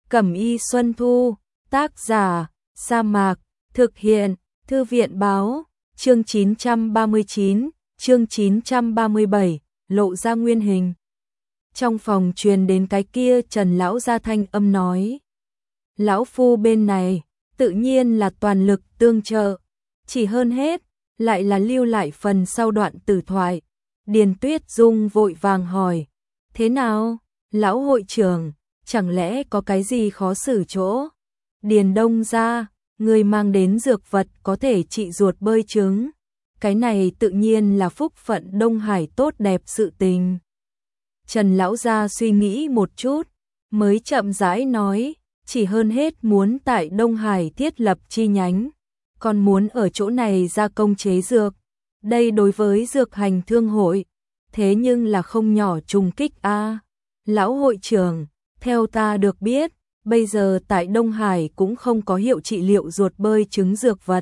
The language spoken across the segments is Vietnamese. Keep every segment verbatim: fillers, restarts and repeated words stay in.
Cẩm y Xuân Thu, tác giả, Sa Mạc, thực hiện, Thư viện báo, chương chín trăm ba mươi chín, chương chín trăm ba mươi bảy, lộ ra nguyên hình. Trong phòng truyền đến cái kia Trần lão gia thanh âm nói. Lão phu bên này, tự nhiên là toàn lực tương trợ, chỉ hơn hết, lại là lưu lại phần sau đoạn tử thoại. Điền Tuyết Dung vội vàng hỏi, thế nào, lão hội trưởng, chẳng lẽ có cái gì khó xử chỗ? Điền Đông gia, người mang đến dược vật có thể trị ruột bơi trứng, cái này tự nhiên là phúc phận Đông Hải tốt đẹp sự tình. Trần lão gia suy nghĩ một chút, mới chậm rãi nói, chỉ hơn hết muốn tại Đông Hải thiết lập chi nhánh, còn muốn ở chỗ này gia công chế dược. Đây đối với dược hành thương hội, thế nhưng là không nhỏ trùng kích a. Lão hội trưởng, theo ta được biết, bây giờ tại Đông Hải cũng không có hiệu trị liệu ruột bơi trứng dược vật.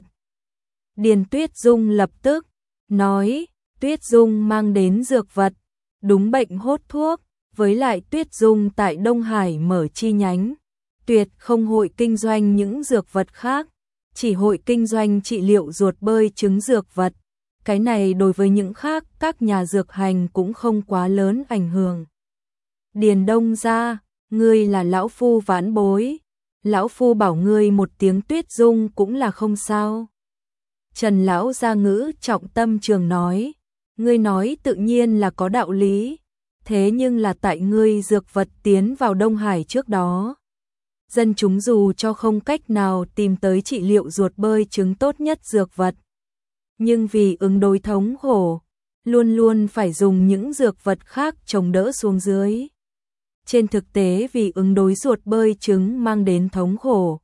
Điền Tuyết Dung lập tức nói, Tuyết Dung mang đến dược vật, đúng bệnh hốt thuốc, với lại Tuyết Dung tại Đông Hải mở chi nhánh, tuyệt không hội kinh doanh những dược vật khác, chỉ hội kinh doanh trị liệu ruột bơi trứng dược vật. Cái này đối với những khác các nhà dược hành cũng không quá lớn ảnh hưởng. Điền Đông gia, ngươi là lão phu vãn bối, lão phu bảo ngươi một tiếng Tuyết Dung cũng là không sao. Trần lão gia ngữ trọng tâm trường nói, ngươi nói tự nhiên là có đạo lý, thế nhưng là tại ngươi dược vật tiến vào Đông Hải trước đó, dân chúng dù cho không cách nào tìm tới trị liệu ruột bơi trứng tốt nhất dược vật, nhưng vì ứng đối thống khổ, luôn luôn phải dùng những dược vật khác chống đỡ xuống dưới. Trên thực tế vì ứng đối ruột bơi trứng mang đến thống khổ,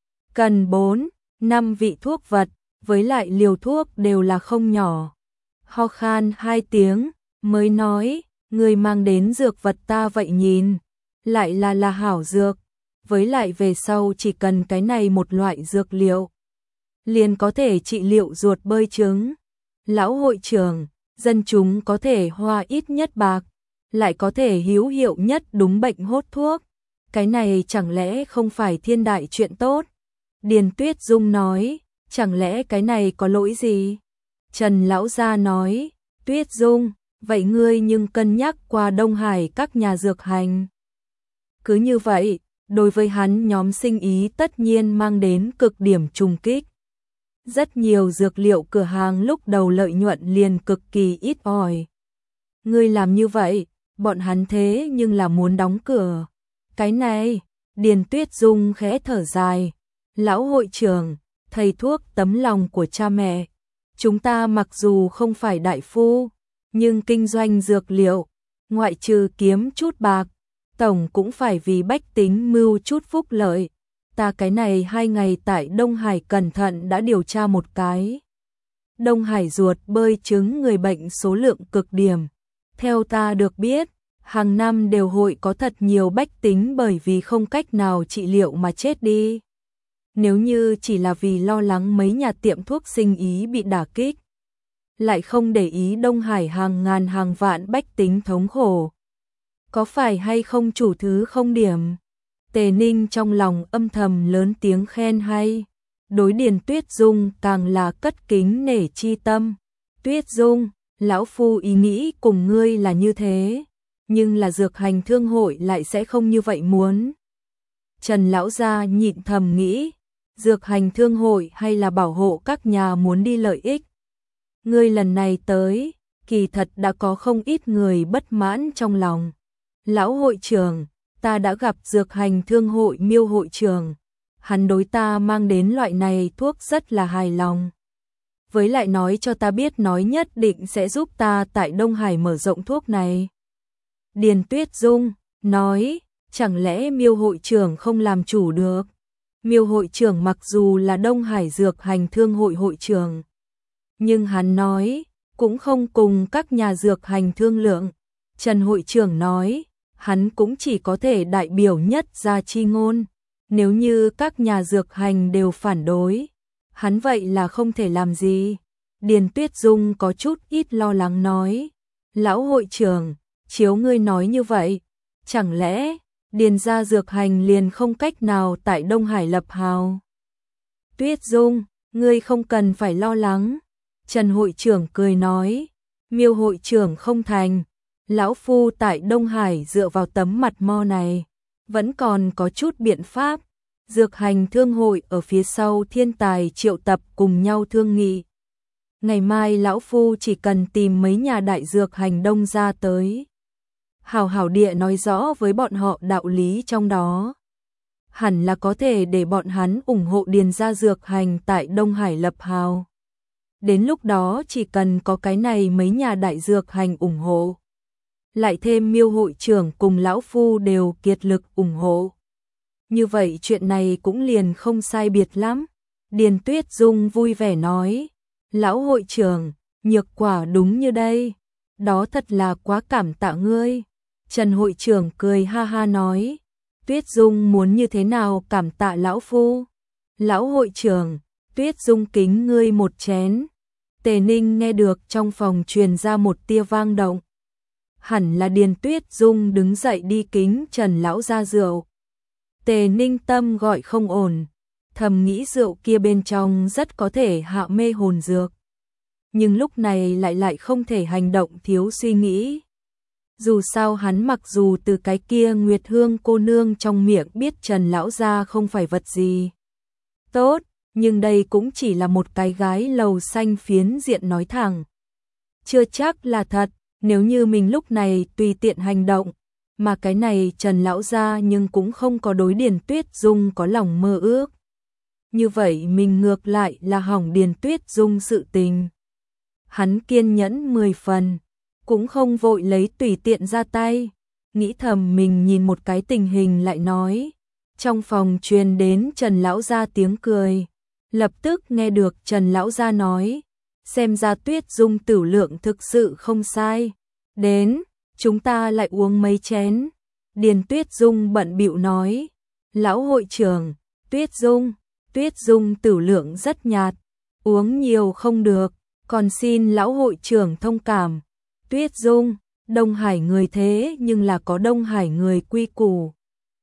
cần bốn, năm vị thuốc vật, với lại liều thuốc đều là không nhỏ. Ho khan hai tiếng, mới nói, người mang đến dược vật ta vậy nhìn, lại là là hảo dược, với lại về sau chỉ cần cái này một loại dược liệu, liền có thể trị liệu ruột bơi trứng. Lão hội trưởng, dân chúng có thể hoa ít nhất bạc, lại có thể hữu hiệu nhất đúng bệnh hốt thuốc, cái này chẳng lẽ không phải thiên đại chuyện tốt? Điền Tuyết Dung nói, chẳng lẽ cái này có lỗi gì? Trần lão gia nói, Tuyết Dung, vậy ngươi nhưng cân nhắc qua Đông Hải các nhà dược hành. Cứ như vậy, đối với hắn nhóm sinh ý tất nhiên mang đến cực điểm trùng kích. Rất nhiều dược liệu cửa hàng lúc đầu lợi nhuận liền cực kỳ ít ỏi. Ngươi làm như vậy, bọn hắn thế nhưng là muốn đóng cửa. Cái này, Điền Tuyết Dung khẽ thở dài. Lão hội trưởng, thầy thuốc tấm lòng của cha mẹ. Chúng ta mặc dù không phải đại phu, nhưng kinh doanh dược liệu, ngoại trừ kiếm chút bạc, tổng cũng phải vì bách tính mưu chút phúc lợi. Ta cái này hai ngày tại Đông Hải cẩn thận đã điều tra một cái. Đông Hải ruột bơi trứng người bệnh số lượng cực điểm. Theo ta được biết, hàng năm đều hội có thật nhiều bách tính bởi vì không cách nào trị liệu mà chết đi. Nếu như chỉ là vì lo lắng mấy nhà tiệm thuốc sinh ý bị đả kích, lại không để ý Đông Hải hàng ngàn hàng vạn bách tính thống khổ, có phải hay không chủ thứ không điểm? Tề Ninh trong lòng âm thầm lớn tiếng khen hay, đối Điền Tuyết Dung càng là cất kính nể chi tâm. Tuyết Dung, lão phu ý nghĩ cùng ngươi là như thế, nhưng là dược hành thương hội lại sẽ không như vậy muốn. Trần lão gia nhịn thầm nghĩ, dược hành thương hội hay là bảo hộ các nhà muốn đi lợi ích. Ngươi lần này tới, kỳ thật đã có không ít người bất mãn trong lòng. Lão hội trưởng, ta đã gặp dược hành thương hội Miêu hội trưởng, hắn đối ta mang đến loại này thuốc rất là hài lòng. Với lại nói cho ta biết nói nhất định sẽ giúp ta tại Đông Hải mở rộng thuốc này. Điền Tuyết Dung nói, chẳng lẽ Miêu hội trưởng không làm chủ được? Miêu hội trưởng mặc dù là Đông Hải dược hành thương hội hội trưởng, nhưng hắn nói, cũng không cùng các nhà dược hành thương lượng. Trần hội trưởng nói, hắn cũng chỉ có thể đại biểu nhất ra chi ngôn, nếu như các nhà dược hành đều phản đối, hắn vậy là không thể làm gì. Điền Tuyết Dung có chút ít lo lắng nói, lão hội trưởng, chiếu ngươi nói như vậy, chẳng lẽ Điền gia dược hành liền không cách nào tại Đông Hải lập hào. Tuyết Dung, ngươi không cần phải lo lắng. Trần hội trưởng cười nói, Miêu hội trưởng không thành, lão phu tại Đông Hải dựa vào tấm mặt mo này, vẫn còn có chút biện pháp. Dược hành thương hội ở phía sau thiên tài triệu tập cùng nhau thương nghị. Ngày mai lão phu chỉ cần tìm mấy nhà đại dược hành Đông gia tới. Hảo hảo địa nói rõ với bọn họ đạo lý trong đó. Hẳn là có thể để bọn hắn ủng hộ Điền gia dược hành tại Đông Hải lập hào. Đến lúc đó chỉ cần có cái này mấy nhà đại dược hành ủng hộ. Lại thêm Miêu hội trưởng cùng lão phu đều kiệt lực ủng hộ. Như vậy chuyện này cũng liền không sai biệt lắm. Điền Tuyết Dung vui vẻ nói, lão hội trưởng, nhược quả đúng như đây. Đó thật là quá cảm tạ ngươi. Trần hội trưởng cười ha ha nói, Tuyết Dung muốn như thế nào cảm tạ lão phu. Lão hội trưởng, Tuyết Dung kính ngươi một chén. Tề Ninh nghe được trong phòng truyền ra một tia vang động. Hẳn là Điền Tuyết Dung đứng dậy đi kính Trần lão ra rượu. Tề Ninh tâm gọi không ổn, thầm nghĩ rượu kia bên trong rất có thể hạ mê hồn dược. Nhưng lúc này lại lại không thể hành động thiếu suy nghĩ. Dù sao hắn mặc dù từ cái kia Nguyệt Hương cô nương trong miệng biết Trần lão gia không phải vật gì tốt, nhưng đây cũng chỉ là một cái gái lầu xanh phiến diện nói thẳng. Chưa chắc là thật, nếu như mình lúc này tùy tiện hành động, mà cái này Trần lão gia nhưng cũng không có đối Điền Tuyết Dung có lòng mơ ước. Như vậy mình ngược lại là hỏng Điền Tuyết Dung sự tình. Hắn kiên nhẫn mười phần, cũng không vội lấy tùy tiện ra tay, nghĩ thầm mình nhìn một cái tình hình lại nói. Trong phòng truyền đến Trần lão gia tiếng cười, lập tức nghe được Trần lão gia nói, xem ra Tuyết Dung tử lượng thực sự không sai. Đến, chúng ta lại uống mấy chén. Điền Tuyết Dung bận bịu nói, lão hội trưởng, Tuyết Dung, Tuyết Dung tử lượng rất nhạt, uống nhiều không được, còn xin lão hội trưởng thông cảm. Tuyết Dung, Đông Hải người thế nhưng là có Đông Hải người quy củ.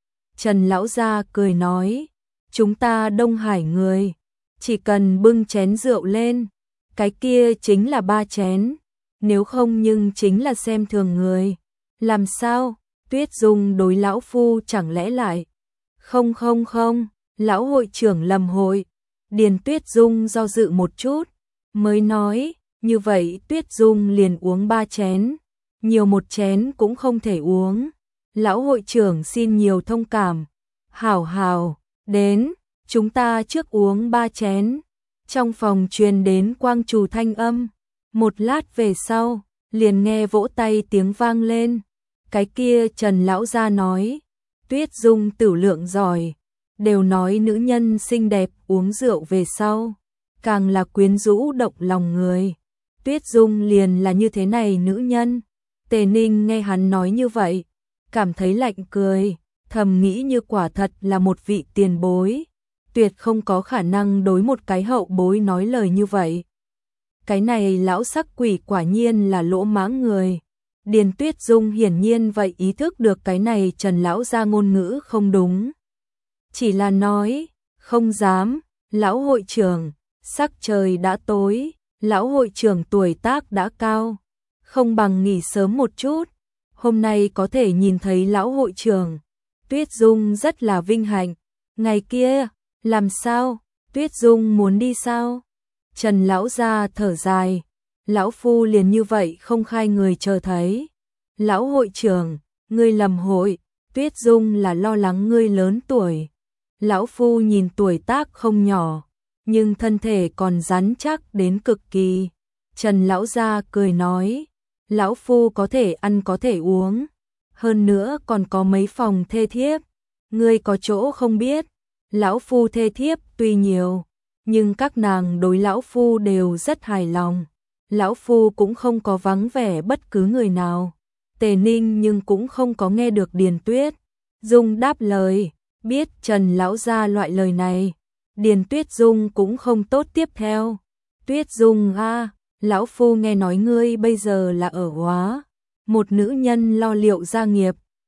Trần lão gia cười nói, chúng ta Đông Hải người, chỉ cần bưng chén rượu lên, cái kia chính là ba chén, nếu không nhưng chính là xem thường người. Làm sao? Tuyết Dung đối lão phu chẳng lẽ lại? Không không không, lão hội trưởng lầm hội. Điền Tuyết Dung do dự một chút, mới nói, như vậy Tuyết Dung liền uống ba chén, nhiều một chén cũng không thể uống. Lão hội trưởng xin nhiều thông cảm. Hảo hảo, đến, chúng ta trước uống ba chén. Trong phòng truyền đến quang trù thanh âm, một lát về sau, liền nghe vỗ tay tiếng vang lên. Cái kia Trần lão gia nói, Tuyết Dung tử lượng giỏi, đều nói nữ nhân xinh đẹp uống rượu về sau, càng là quyến rũ động lòng người. Tuyết Dung liền là như thế này nữ nhân. Tề Ninh nghe hắn nói như vậy, cảm thấy lạnh cười, thầm nghĩ như quả thật là một vị tiền bối, tuyệt không có khả năng đối một cái hậu bối nói lời như vậy. Cái này lão sắc quỷ quả nhiên là lỗ mãng người. Điền Tuyết Dung hiển nhiên vậy ý thức được cái này Trần lão gia ngôn ngữ không đúng. Chỉ là nói, không dám, lão hội trưởng, sắc trời đã tối, lão hội trưởng tuổi tác đã cao, không bằng nghỉ sớm một chút. Hôm nay có thể nhìn thấy lão hội trưởng, Tuyết Dung rất là vinh hạnh. Ngày kia, làm sao? Tuyết Dung muốn đi sao? Trần lão gia thở dài, lão phu liền như vậy không khai người chờ thấy. Lão hội trưởng, ngươi lầm hội, Tuyết Dung là lo lắng ngươi lớn tuổi. Lão phu nhìn tuổi tác không nhỏ, nhưng thân thể còn rắn chắc đến cực kỳ. Trần lão gia cười nói, lão phu có thể ăn có thể uống, hơn nữa còn có mấy phòng thê thiếp. Ngươi có chỗ không biết, lão phu thê thiếp tuy nhiều, nhưng các nàng đối lão phu đều rất hài lòng. Lão phu cũng không có vắng vẻ bất cứ người nào. Tề Ninh nhưng cũng không có nghe được Điền Tuyết Dung đáp lời, biết Trần lão gia loại lời này, Điền Tuyết Dung cũng không tốt tiếp theo. Tuyết Dung a, lão phu nghe nói ngươi bây giờ là ở Hóa, một nữ nhân lo liệu gia nghiệp,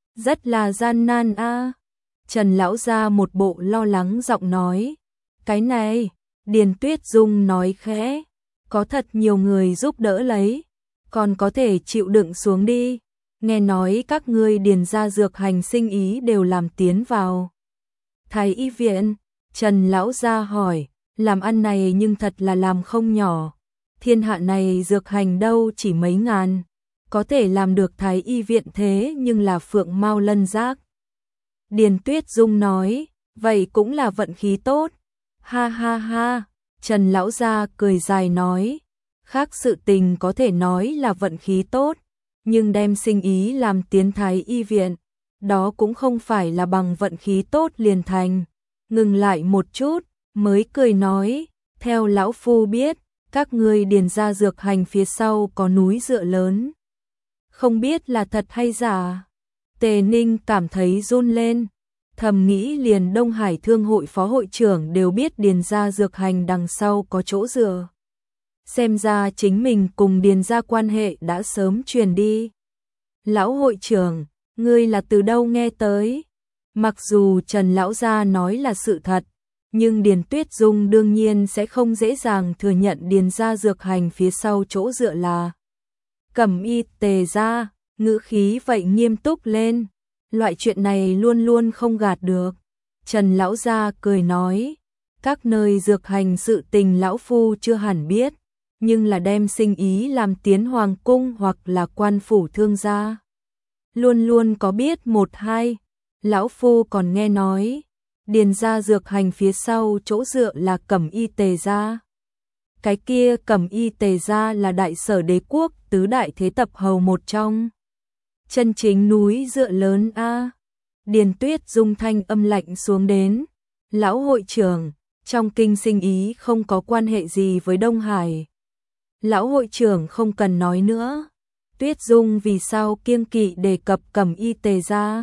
Rất là gian nan a. Trần lão gia một bộ lo lắng giọng nói. Cái này, Điền Tuyết Dung nói khẽ, có thật nhiều người giúp đỡ lấy, còn có thể chịu đựng xuống đi. Nghe nói các ngươi Điền gia dược hành sinh ý đều làm tiến vào Thái y viện. Trần lão gia hỏi, làm ăn này nhưng thật là làm không nhỏ. Thiên hạ này dược hành đâu chỉ mấy ngàn, có thể làm được Thái y viện thế nhưng là phượng mao lân giác. Điền Tuyết Dung nói, vậy cũng là vận khí tốt. Ha ha ha, Trần lão gia cười dài nói, khác sự tình có thể nói là vận khí tốt, nhưng đem sinh ý làm tiến Thái y viện, đó cũng không phải là bằng vận khí tốt liền thành. Ngừng lại một chút, mới cười nói, theo lão phu biết, các ngươi Điền gia dược hành phía sau có núi dựa lớn. Không biết là thật hay giả. Tề Ninh cảm thấy run lên, thầm nghĩ liền Đông Hải Thương hội phó hội trưởng đều biết Điền gia dược hành đằng sau có chỗ dựa. Xem ra chính mình cùng Điền gia quan hệ đã sớm truyền đi. Lão hội trưởng, ngươi là từ đâu nghe tới? Mặc dù Trần lão gia nói là sự thật, nhưng Điền Tuyết Dung đương nhiên sẽ không dễ dàng thừa nhận Điền gia dược hành phía sau chỗ dựa là Cẩm Y Tề gia. Ngữ khí vậy nghiêm túc lên, loại chuyện này luôn luôn không gạt được. Trần lão gia cười nói, các nơi dược hành sự tình lão phu chưa hẳn biết, nhưng là đem sinh ý làm tiến hoàng cung hoặc là quan phủ thương gia, luôn luôn có biết một hai. Lão phu còn nghe nói, Điền gia dược hành phía sau chỗ dựa là Cẩm Y Tề gia. Cái kia Cẩm Y Tề gia là đại sở đế quốc tứ đại thế tập hầu một trong. Chân chính núi dựa lớn a. Điền Tuyết Dung thanh âm lạnh xuống đến, lão hội trưởng, trong kinh sinh ý không có quan hệ gì với Đông Hải. Lão hội trưởng không cần nói nữa. Tuyết Dung vì sao kiêng kỵ đề cập Cẩm Y Tề gia?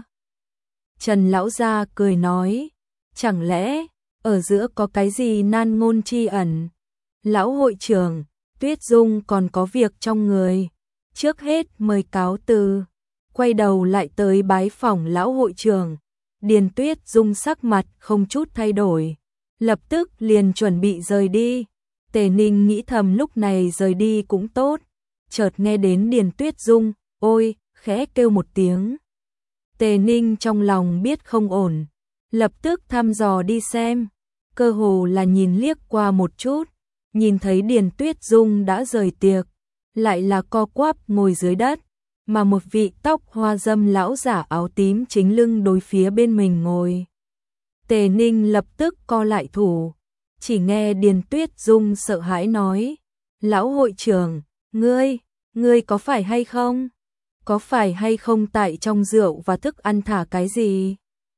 Trần lão gia cười nói, chẳng lẽ ở giữa có cái gì nan ngôn chi ẩn? Lão hội trưởng, Tuyết Dung còn có việc trong người, trước hết mời cáo từ. Quay đầu lại tới bái phỏng lão hội trưởng, Điền Tuyết Dung sắc mặt không chút thay đổi, lập tức liền chuẩn bị rời đi. Tề Ninh nghĩ thầm lúc này rời đi cũng tốt, chợt nghe đến Điền Tuyết Dung, ôi, khẽ kêu một tiếng. Tề Ninh trong lòng biết không ổn, lập tức thăm dò đi xem, cơ hồ là nhìn liếc qua một chút, nhìn thấy Điền Tuyết Dung đã rời tiệc, lại là co quắp ngồi dưới đất, mà một vị tóc hoa dâm lão giả áo tím chính lưng đối phía bên mình ngồi. Tề Ninh lập tức co lại thủ, chỉ nghe Điền Tuyết Dung sợ hãi nói, lão hội trưởng, ngươi, ngươi có phải hay không? Có phải hay không tại trong rượu và thức ăn thả cái gì?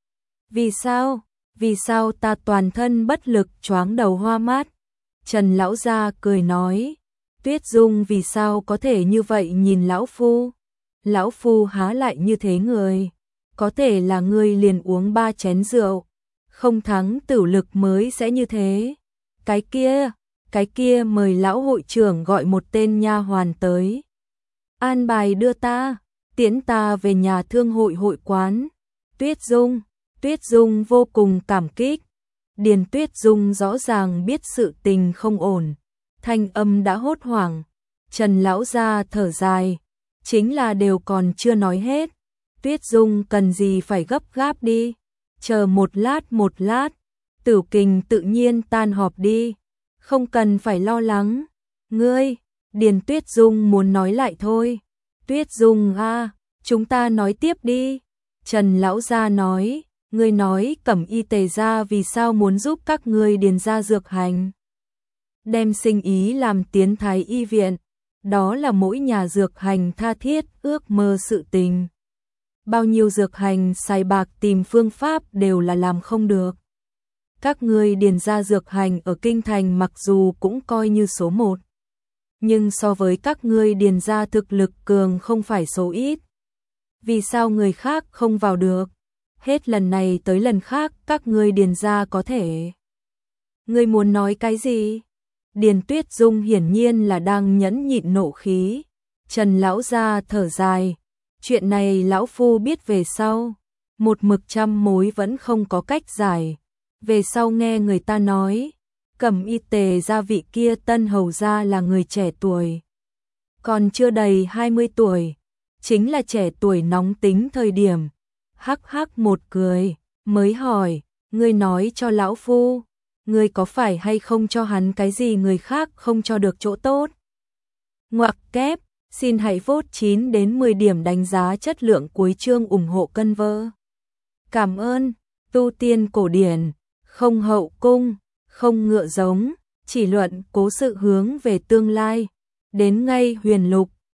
Vì sao? Vì sao ta toàn thân bất lực choáng đầu hoa mắt? Trần lão gia cười nói, Tuyết Dung vì sao có thể như vậy nhìn lão phu? Lão phu há lại như thế người, có thể là ngươi liền uống ba chén rượu, không thắng tử lực mới sẽ như thế. Cái kia, cái kia mời lão hội trưởng gọi một tên nha hoàn tới. An bài đưa ta, tiễn ta về nhà thương hội hội quán. Tuyết Dung, Tuyết Dung vô cùng cảm kích. Điền Tuyết Dung rõ ràng biết sự tình không ổn, thanh âm đã hốt hoảng. Trần lão gia thở dài, chính là đều còn chưa nói hết. Tuyết Dung cần gì phải gấp gáp đi, chờ một lát một lát, Tử Kình tự nhiên tan họp đi, không cần phải lo lắng. Ngươi, Điền Tuyết Dung muốn nói lại thôi. Tuyết Dung a, chúng ta nói tiếp đi. Trần lão gia nói, ngươi nói Cẩm Y Tề gia vì sao muốn giúp các ngươi Điền gia dược hành, đem sinh ý làm tiến Thái y viện, đó là mỗi nhà dược hành tha thiết ước mơ sự tình. Bao nhiêu dược hành xài bạc tìm phương pháp đều là làm không được. Các ngươi Điền gia dược hành ở kinh thành mặc dù cũng coi như số một, nhưng so với các ngươi Điền gia thực lực cường không phải số ít. Vì sao người khác không vào được? Hết lần này tới lần khác các ngươi Điền gia có thể. Ngươi muốn nói cái gì? Điền Tuyết Dung hiển nhiên là đang nhẫn nhịn nộ khí. Trần lão gia thở dài, Chuyện này lão phu biết về sau, một mực trăm mối vẫn không có cách giải. Về sau nghe người ta nói, Cẩm Y Tề gia vị kia tân hầu gia là người trẻ tuổi, còn chưa đầy hai mươi tuổi, chính là trẻ tuổi nóng tính thời điểm. Hắc hắc một cười, mới hỏi, ngươi nói cho lão phu, ngươi có phải hay không cho hắn cái gì người khác không cho được chỗ tốt? Ngoặc kép, xin hãy vote chín đến mười điểm đánh giá chất lượng cuối chương ủng hộ cân vơ. Cảm ơn, tu tiên cổ điển, không hậu cung, không ngựa giống, chỉ luận cố sự hướng về tương lai, đến ngay huyền lục.